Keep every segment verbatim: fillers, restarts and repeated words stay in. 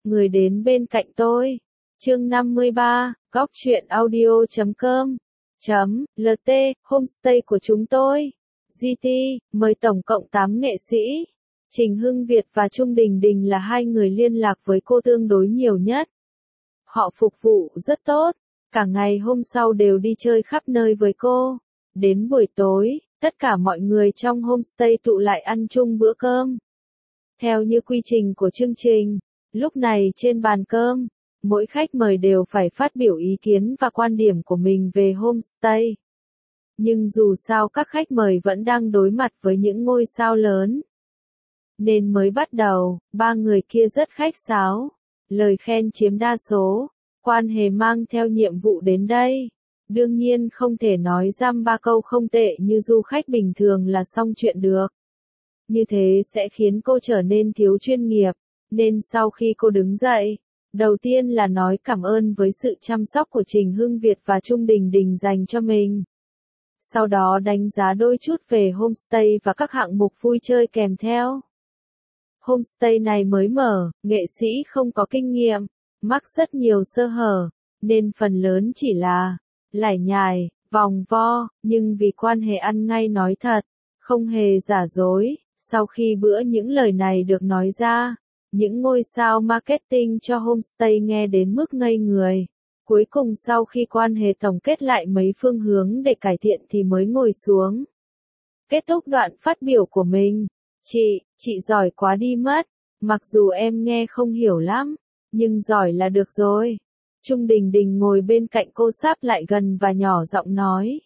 người đến bên cạnh tôi. Chương năm mươi ba, góc truyện audio chấm com chấm lt, homestay của chúng tôi. giê tê, mời tổng cộng tám nghệ sĩ. Trình Hưng Việt và Trung Đình Đình là hai người liên lạc với cô tương đối nhiều nhất. Họ phục vụ rất tốt, cả ngày hôm sau đều đi chơi khắp nơi với cô. Đến buổi tối, tất cả mọi người trong homestay tụ lại ăn chung bữa cơm. Theo như quy trình của chương trình, lúc này trên bàn cơm, mỗi khách mời đều phải phát biểu ý kiến và quan điểm của mình về homestay. Nhưng dù sao các khách mời vẫn đang đối mặt với những ngôi sao lớn. Nên mới bắt đầu, ba người kia rất khách sáo. Lời khen chiếm đa số. Quan Hề mang theo nhiệm vụ đến đây. Đương nhiên không thể nói dăm ba câu không tệ như du khách bình thường là xong chuyện được. Như thế sẽ khiến cô trở nên thiếu chuyên nghiệp. Nên sau khi cô đứng dậy, đầu tiên là nói cảm ơn với sự chăm sóc của Trình Hưng Việt và Trung Đình Đình dành cho mình. Sau đó đánh giá đôi chút về homestay và các hạng mục vui chơi kèm theo. Homestay này mới mở, nghệ sĩ không có kinh nghiệm, mắc rất nhiều sơ hở, nên phần lớn chỉ là lải nhải, vòng vo, nhưng vì Quan Hề ăn ngay nói thật, không hề giả dối. Sau khi bữa những lời này được nói ra, những ngôi sao marketing cho homestay nghe đến mức ngây người. Cuối cùng sau khi Quan Hề tổng kết lại mấy phương hướng để cải thiện thì mới ngồi xuống. Kết thúc đoạn phát biểu của mình. Chị, chị giỏi quá đi mất. Mặc dù em nghe không hiểu lắm, nhưng giỏi là được rồi. Trung Đình Đình ngồi bên cạnh cô sáp lại gần và nhỏ giọng nói.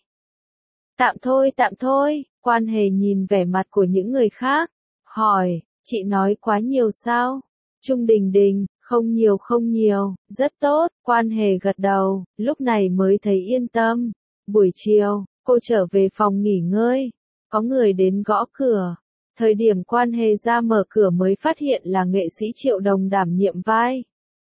Tạm thôi tạm thôi, Quan Hề nhìn vẻ mặt của những người khác. Hỏi, chị nói quá nhiều sao? Trung Đình Đình, không nhiều không nhiều, rất tốt, Quan Hề gật đầu, lúc này mới thấy yên tâm. Buổi chiều, cô trở về phòng nghỉ ngơi. Có người đến gõ cửa. Thời điểm Quan Hề ra mở cửa mới phát hiện là nghệ sĩ Triệu Đồng đảm nhiệm vai.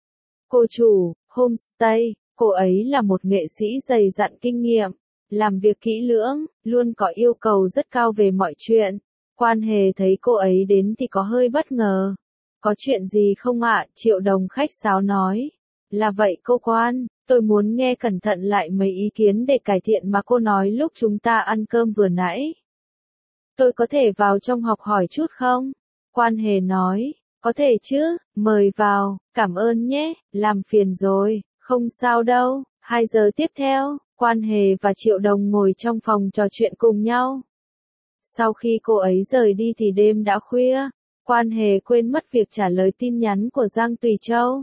Cô chủ, homestay, cô ấy là một nghệ sĩ dày dặn kinh nghiệm, làm việc kỹ lưỡng, luôn có yêu cầu rất cao về mọi chuyện. Quan Hề thấy cô ấy đến thì có hơi bất ngờ. Có chuyện gì không ạ? Triệu Đồng khách sáo nói. Là vậy cô Quan, tôi muốn nghe cẩn thận lại mấy ý kiến để cải thiện mà cô nói lúc chúng ta ăn cơm vừa nãy. Tôi có thể vào trong học hỏi chút không? Quan Hề nói, có thể chứ, mời vào, cảm ơn nhé, làm phiền rồi, không sao đâu. Hai giờ tiếp theo, Quan Hề và Triệu Đồng ngồi trong phòng trò chuyện cùng nhau. Sau khi cô ấy rời đi thì đêm đã khuya, Quan Hề quên mất việc trả lời tin nhắn của Giang Tùy Châu.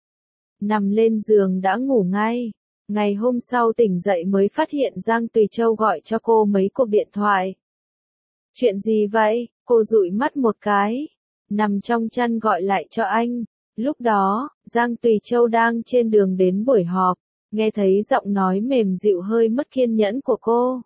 Nằm lên giường đã ngủ ngay. Ngày hôm sau tỉnh dậy mới phát hiện Giang Tùy Châu gọi cho cô mấy cuộc điện thoại. Chuyện gì vậy? Cô dụi mắt một cái. Nằm trong chăn gọi lại cho anh. Lúc đó, Giang Tùy Châu đang trên đường đến buổi họp. Nghe thấy giọng nói mềm dịu hơi mất kiên nhẫn của cô.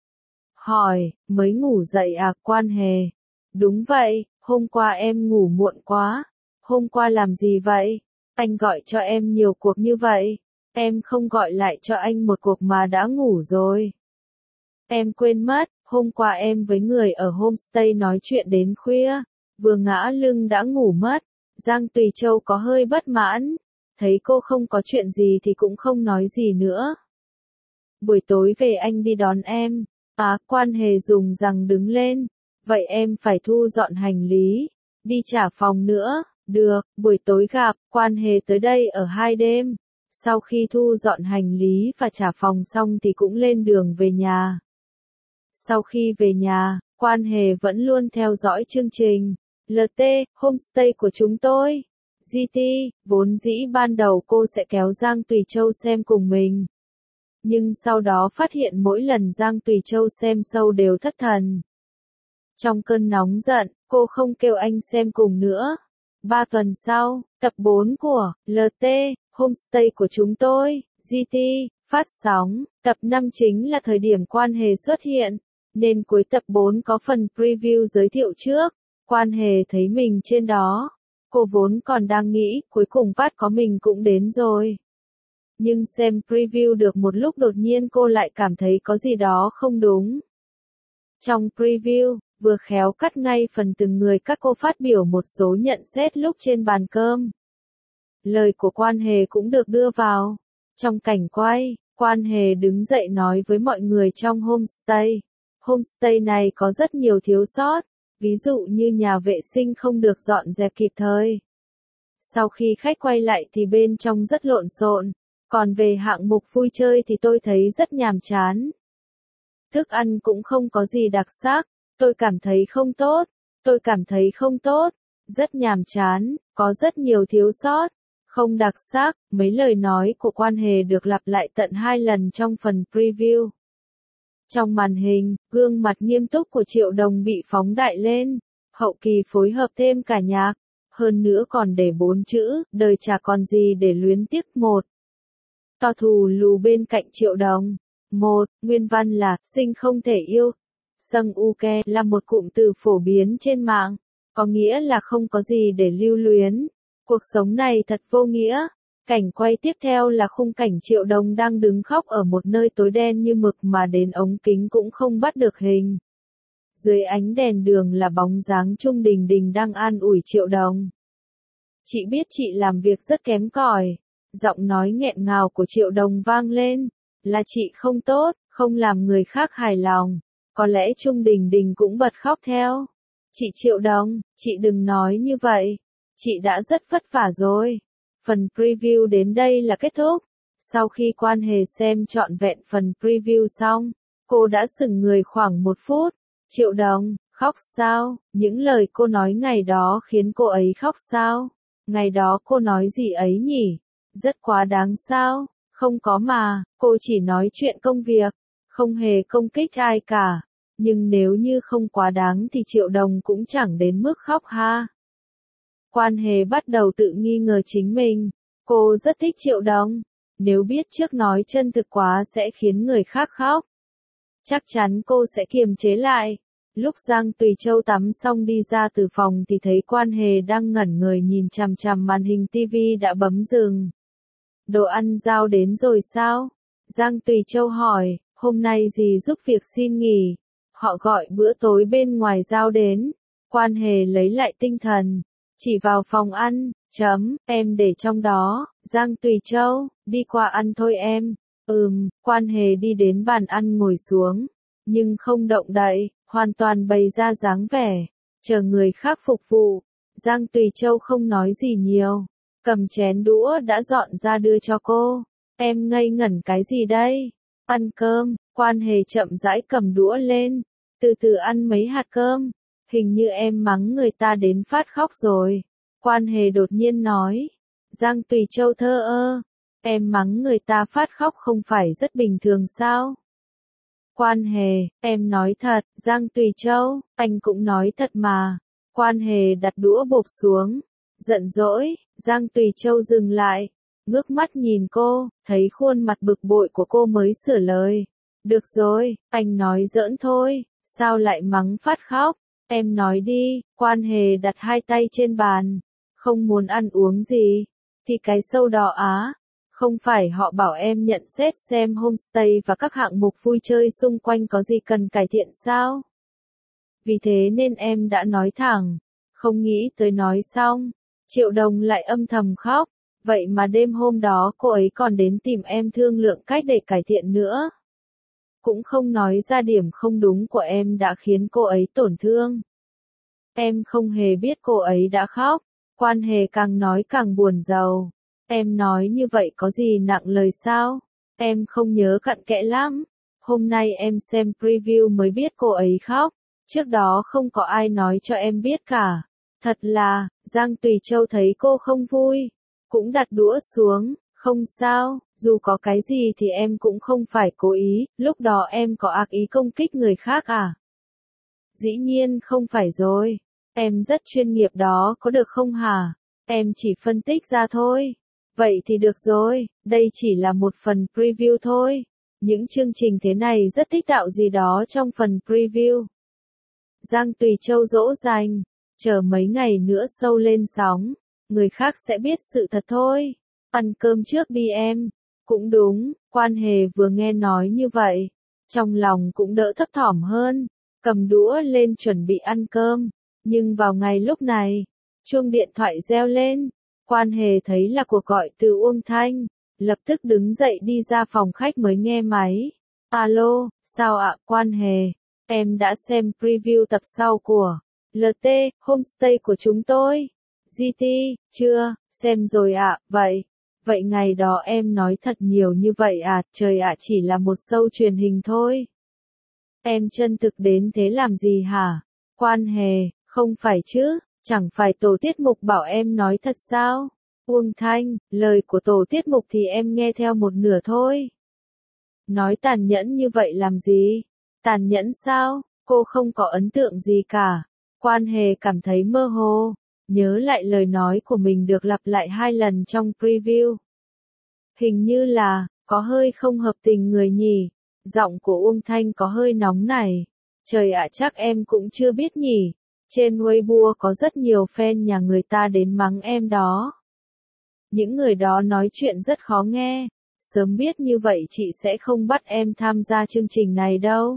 Hỏi, mới ngủ dậy à? Quan Hề? Đúng vậy, hôm qua em ngủ muộn quá. Hôm qua làm gì vậy? Anh gọi cho em nhiều cuộc như vậy. Em không gọi lại cho anh một cuộc mà đã ngủ rồi. Em quên mất, hôm qua em với người ở homestay nói chuyện đến khuya. Vừa ngã lưng đã ngủ mất. Giang Tùy Châu có hơi bất mãn. Thấy cô không có chuyện gì thì cũng không nói gì nữa. Buổi tối về anh đi đón em. À, Quan Hề dùng rằng đứng lên. Vậy em phải thu dọn hành lý. Đi trả phòng nữa. Được, buổi tối gặp. Quan Hề tới đây ở hai đêm. Sau khi thu dọn hành lý và trả phòng xong thì cũng lên đường về nhà. Sau khi về nhà, Quan Hề vẫn luôn theo dõi chương trình. lờ tê, homestay của chúng tôi. giê tê, vốn dĩ ban đầu cô sẽ kéo Giang Tùy Châu xem cùng mình. Nhưng sau đó phát hiện mỗi lần Giang Tùy Châu xem show đều thất thần. Trong cơn nóng giận, cô không kêu anh xem cùng nữa. Ba tuần sau, tập bốn của lờ tê, homestay của chúng tôi, giê tê, phát sóng. Tập năm chính là thời điểm Quan Hề xuất hiện, nên cuối tập bốn có phần preview giới thiệu trước. Quan Hề thấy mình trên đó. Cô vốn còn đang nghĩ, cuối cùng phát có mình cũng đến rồi. Nhưng xem preview được một lúc đột nhiên cô lại cảm thấy có gì đó không đúng. Trong preview, vừa khéo cắt ngay phần từng người các cô phát biểu một số nhận xét lúc trên bàn cơm. Lời của Quan Hề cũng được đưa vào. Trong cảnh quay, Quan Hề đứng dậy nói với mọi người trong homestay. Homestay này có rất nhiều thiếu sót, ví dụ như nhà vệ sinh không được dọn dẹp kịp thời. Sau khi khách quay lại thì bên trong rất lộn xộn, còn về hạng mục vui chơi thì tôi thấy rất nhàm chán. Thức ăn cũng không có gì đặc sắc, tôi cảm thấy không tốt, tôi cảm thấy không tốt, rất nhàm chán, có rất nhiều thiếu sót, không đặc sắc. Mấy lời nói của Quan Hề được lặp lại tận hai lần trong phần preview. Trong màn hình, gương mặt nghiêm túc của Triệu Đồng bị phóng đại lên, hậu kỳ phối hợp thêm cả nhạc, hơn nữa còn để bốn chữ, đời chả còn gì để luyến tiếc. Một. To thù lù bên cạnh Triệu Đồng. Một, nguyên văn là, sinh không thể yêu. Sâng uke là một cụm từ phổ biến trên mạng, có nghĩa là không có gì để lưu luyến. Cuộc sống này thật vô nghĩa. Cảnh quay tiếp theo là khung cảnh Triệu Đồng đang đứng khóc ở một nơi tối đen như mực mà đến ống kính cũng không bắt được hình. Dưới ánh đèn đường là bóng dáng Trung Đình Đình đang an ủi Triệu Đồng. Chị biết chị làm việc rất kém cỏi. Giọng nói nghẹn ngào của Triệu Đồng vang lên. Là chị không tốt, không làm người khác hài lòng. Có lẽ Trung Đình Đình cũng bật khóc theo. Chị Triệu Đồng, chị đừng nói như vậy. Chị đã rất vất vả rồi. Phần preview đến đây là kết thúc. Sau khi Quan Hề xem trọn vẹn phần preview xong, cô đã sững người khoảng một phút. Triệu Đồng, khóc sao? Những lời cô nói ngày đó khiến cô ấy khóc sao? Ngày đó cô nói gì ấy nhỉ? Rất quá đáng sao? Không có mà, cô chỉ nói chuyện công việc, không hề công kích ai cả. Nhưng nếu như không quá đáng thì Triệu Đồng cũng chẳng đến mức khóc ha. Quan Hề bắt đầu tự nghi ngờ chính mình. Cô rất thích Triệu Đồng. Nếu biết trước nói chân thực quá sẽ khiến người khác khóc, chắc chắn cô sẽ kiềm chế lại. Lúc Giang Tùy Châu tắm xong đi ra từ phòng thì thấy Quan Hề đang ngẩn người nhìn chằm chằm màn hình tivi đã bấm dừng. Đồ ăn giao đến rồi sao? Giang Tùy Châu hỏi, hôm nay dì giúp việc xin nghỉ. Họ gọi bữa tối bên ngoài giao đến. Quan Hề lấy lại tinh thần. Chỉ vào phòng ăn, chấm, em để trong đó. Giang Tùy Châu, đi qua ăn thôi em. Ừm, Quan Hề đi đến bàn ăn ngồi xuống. Nhưng không động đậy, hoàn toàn bày ra dáng vẻ. Chờ người khác phục vụ. Giang Tùy Châu không nói gì nhiều. Cầm chén đũa đã dọn ra đưa cho cô. Em ngây ngẩn cái gì đây? Ăn cơm. Quan Hề chậm rãi cầm đũa lên. Từ từ ăn mấy hạt cơm. Hình như em mắng người ta đến phát khóc rồi. Quan Hề đột nhiên nói. Giang Tùy Châu thơ ơ. Em mắng người ta phát khóc không phải rất bình thường sao? Quan Hề, em nói thật. Giang Tùy Châu, anh cũng nói thật mà. Quan Hề đặt đũa bộp xuống. Giận dỗi. Giang Tùy Châu dừng lại. Ngước mắt nhìn cô, thấy khuôn mặt bực bội của cô mới sửa lời. Được rồi, anh nói giỡn thôi. Sao lại mắng phát khóc? Em nói đi. Quan Hề đặt hai tay trên bàn. Không muốn ăn uống gì? Thì cái sâu đỏ á. Không phải họ bảo em nhận xét xem homestay và các hạng mục vui chơi xung quanh có gì cần cải thiện sao? Vì thế nên em đã nói thẳng. Không nghĩ tới nói xong. Triệu Đồng lại âm thầm khóc. Vậy mà đêm hôm đó cô ấy còn đến tìm em thương lượng cách để cải thiện nữa. Cũng không nói ra điểm không đúng của em đã khiến cô ấy tổn thương. Em không hề biết cô ấy đã khóc. Quan Hề càng nói càng buồn rầu. Em nói như vậy có gì nặng lời sao? Em không nhớ cặn kẽ lắm. Hôm nay em xem preview mới biết cô ấy khóc. Trước đó không có ai nói cho em biết cả. Thật là, Giang Tùy Châu thấy cô không vui. Cũng đặt đũa xuống. Không sao, dù có cái gì thì em cũng không phải cố ý. Lúc đó em có ác ý công kích người khác à? Dĩ nhiên không phải rồi. Em rất chuyên nghiệp đó có được không hả? Em chỉ phân tích ra thôi. Vậy thì được rồi, đây chỉ là một phần preview thôi. Những chương trình thế này rất thích tạo gì đó trong phần preview. Giang Tùy Châu dỗ dành. Chờ mấy ngày nữa show lên sóng. Người khác sẽ biết sự thật thôi. Ăn cơm trước đi em. Cũng đúng, Quan Hề vừa nghe nói như vậy. Trong lòng cũng đỡ thấp thỏm hơn. Cầm đũa lên chuẩn bị ăn cơm. Nhưng vào ngày lúc này, chuông điện thoại reo lên. Quan Hề thấy là cuộc gọi từ Uông Thanh, lập tức đứng dậy đi ra phòng khách mới nghe máy. Alo, sao ạ, Quan Hề? Em đã xem preview tập sau của lờ tê, Homestay của chúng tôi. giê tê, chưa, xem rồi ạ, vậy. Vậy ngày đó em nói thật nhiều như vậy à, trời ạ, chỉ là một show truyền hình thôi. Em chân thực đến thế làm gì hả? Quan Hề, không phải chứ, chẳng phải tổ tiết mục bảo em nói thật sao? Uông Thanh, lời của tổ tiết mục thì em nghe theo một nửa thôi. Nói tàn nhẫn như vậy làm gì? Tàn nhẫn sao? Cô không có ấn tượng gì cả. Quan Hề cảm thấy mơ hồ, nhớ lại lời nói của mình được lặp lại hai lần trong preview. Hình như là, có hơi không hợp tình người nhỉ. Giọng của Uông Thanh có hơi nóng này. Trời ạ, chắc em cũng chưa biết nhỉ. Trên Weibo có rất nhiều fan nhà người ta đến mắng em đó. Những người đó nói chuyện rất khó nghe. Sớm biết như vậy chị sẽ không bắt em tham gia chương trình này đâu.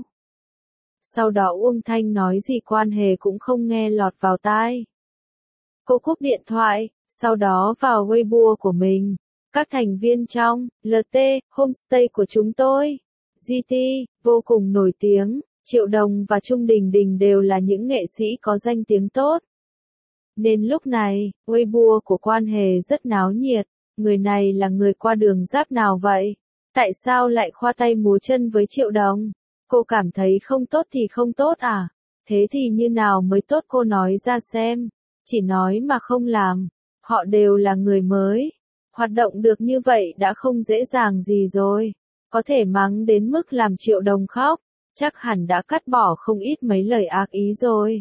Sau đó Uông Thanh nói gì Quan Hề cũng không nghe lọt vào tai. Cô cúp điện thoại, sau đó vào Weibo của mình. Các thành viên trong lờ tê, Homestay của chúng tôi, giê tê, vô cùng nổi tiếng. Triệu Đồng và Trung Đình Đình đều là những nghệ sĩ có danh tiếng tốt. Nên lúc này, Weibo của Quan Hề rất náo nhiệt. Người này là người qua đường giáp nào vậy? Tại sao lại khoa tay múa chân với Triệu Đồng? Cô cảm thấy không tốt thì không tốt à? Thế thì như nào mới tốt cô nói ra xem. Chỉ nói mà không làm. Họ đều là người mới. Hoạt động được như vậy đã không dễ dàng gì rồi. Có thể mắng đến mức làm Triệu Đồng khóc. Chắc hẳn đã cắt bỏ không ít mấy lời ác ý rồi.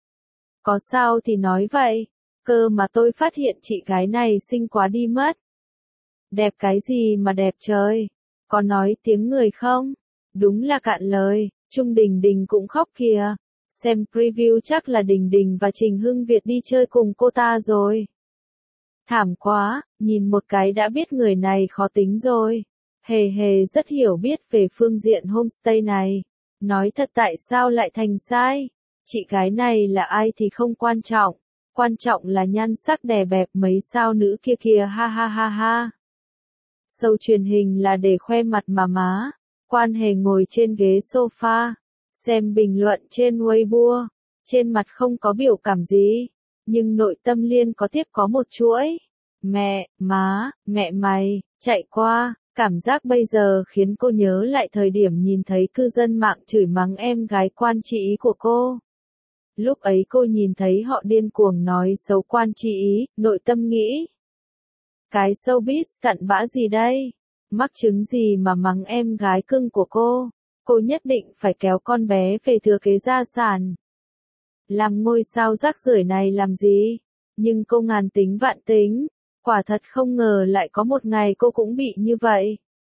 Có sao thì nói vậy. Cơ mà tôi phát hiện chị gái này xinh quá đi mất. Đẹp cái gì mà đẹp trời. Có nói tiếng người không? Đúng là cạn lời. Trung Đình Đình cũng khóc kìa. Xem preview chắc là Đình Đình và Trình Hưng Việt đi chơi cùng cô ta rồi. Thảm quá, nhìn một cái đã biết người này khó tính rồi. Hề Hề rất hiểu biết về phương diện homestay này. Nói thật tại sao lại thành sai? Chị gái này là ai thì không quan trọng. Quan trọng là nhan sắc đè bẹp mấy sao nữ kia kìa ha ha ha ha. Show truyền hình là để khoe mặt mà má. Quan Hề ngồi trên ghế sofa. Xem bình luận trên Weibo. Trên mặt không có biểu cảm gì. Nhưng nội tâm liên có tiếp có một chuỗi. Mẹ, má, mẹ mày, chạy qua. Cảm giác bây giờ khiến cô nhớ lại thời điểm nhìn thấy cư dân mạng chửi mắng em gái Quan Chi Ý của cô. Lúc ấy cô nhìn thấy họ điên cuồng nói xấu Quan Chi Ý, nội tâm nghĩ. Cái showbiz cặn bã gì đây? Mắc chứng gì mà mắng em gái cưng của cô? Cô nhất định phải kéo con bé về thừa kế gia sản. Làm ngôi sao rác rưởi này làm gì? Nhưng cô ngàn tính vạn tính. Quả thật không ngờ lại có một ngày cô cũng bị như vậy.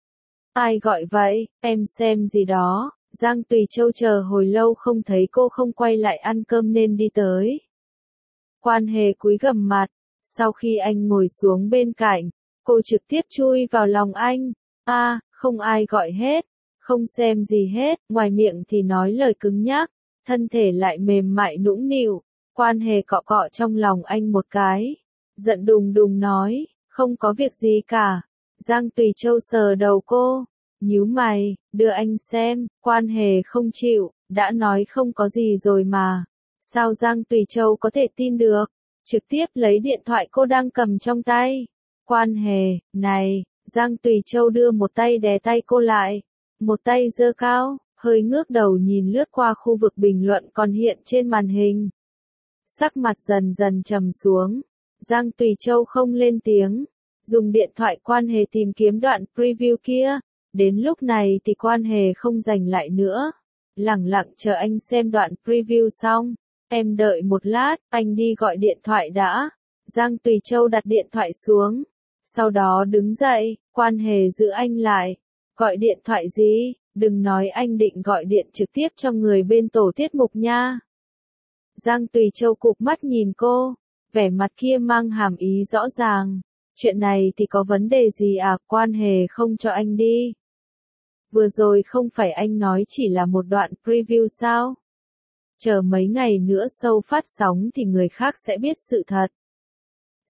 Ai gọi vậy, em xem gì đó. Giang Tùy Châu chờ hồi lâu không thấy cô không quay lại ăn cơm nên đi tới. Quan Hề cúi gằm mặt. Sau khi anh ngồi xuống bên cạnh, cô trực tiếp chui vào lòng anh. A, à, không ai gọi hết. Không xem gì hết, ngoài miệng thì nói lời cứng nhắc. Thân thể lại mềm mại nũng nịu. Quan Hề cọ cọ trong lòng anh một cái. Giận đùng đùng nói, không có việc gì cả. Giang Tùy Châu sờ đầu cô. Nhíu mày, đưa anh xem. Quan Hề không chịu, đã nói không có gì rồi mà. Sao Giang Tùy Châu có thể tin được? Trực tiếp lấy điện thoại cô đang cầm trong tay. Quan Hề, này, Giang Tùy Châu đưa một tay đè tay cô lại. Một tay giơ cao, hơi ngước đầu nhìn lướt qua khu vực bình luận còn hiện trên màn hình. Sắc mặt dần dần trầm xuống. Giang Tùy Châu không lên tiếng. Dùng điện thoại Quan Hề tìm kiếm đoạn preview kia. Đến lúc này thì Quan Hề không giành lại nữa. Lẳng lặng chờ anh xem đoạn preview xong. Em đợi một lát, anh đi gọi điện thoại đã. Giang Tùy Châu đặt điện thoại xuống. Sau đó đứng dậy, Quan Hề giữ anh lại. Gọi điện thoại gì? Đừng nói anh định gọi điện trực tiếp cho người bên tổ tiết mục nha. Giang Tùy Châu cụp mắt nhìn cô. Vẻ mặt kia mang hàm ý rõ ràng. Chuyện này thì có vấn đề gì à? Quan Hề không cho anh đi. Vừa rồi không phải anh nói chỉ là một đoạn preview sao? Chờ mấy ngày nữa show phát sóng thì người khác sẽ biết sự thật.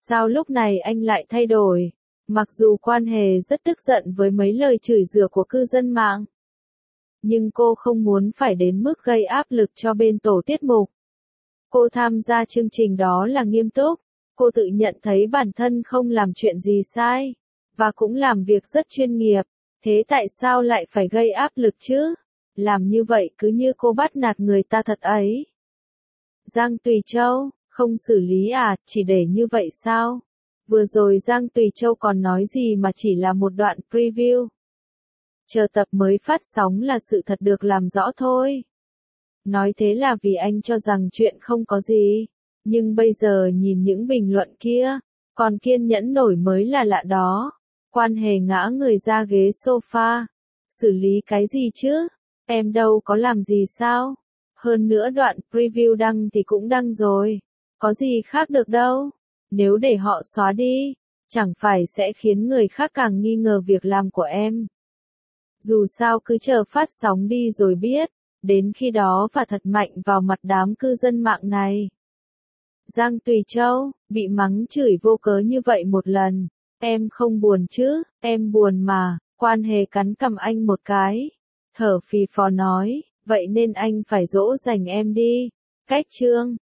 Sao lúc này anh lại thay đổi? Mặc dù Quan Hề rất tức giận với mấy lời chửi rủa của cư dân mạng, nhưng cô không muốn phải đến mức gây áp lực cho bên tổ tiết mục. Cô tham gia chương trình đó là nghiêm túc, cô tự nhận thấy bản thân không làm chuyện gì sai, và cũng làm việc rất chuyên nghiệp, thế tại sao lại phải gây áp lực chứ? Làm như vậy cứ như cô bắt nạt người ta thật ấy. Giang Tùy Châu, không xử lý à, chỉ để như vậy sao? Vừa rồi Giang Tùy Châu còn nói gì mà chỉ là một đoạn preview. Chờ tập mới phát sóng là sự thật được làm rõ thôi. Nói thế là vì anh cho rằng chuyện không có gì. Nhưng bây giờ nhìn những bình luận kia, còn kiên nhẫn nổi mới là lạ đó. Quan Hề ngã người ra ghế sofa. Xử lý cái gì chứ? Em đâu có làm gì sao? Hơn nữa đoạn preview đăng thì cũng đăng rồi. Có gì khác được đâu. Nếu để họ xóa đi, chẳng phải sẽ khiến người khác càng nghi ngờ việc làm của em. Dù sao cứ chờ phát sóng đi rồi biết, đến khi đó và thật mạnh vào mặt đám cư dân mạng này. Giang Tùy Châu, bị mắng chửi vô cớ như vậy một lần, em không buồn chứ? Em buồn mà. Quan Hề cắn cằm anh một cái, thở phì phò nói, vậy nên anh phải dỗ dành em đi. Cách chương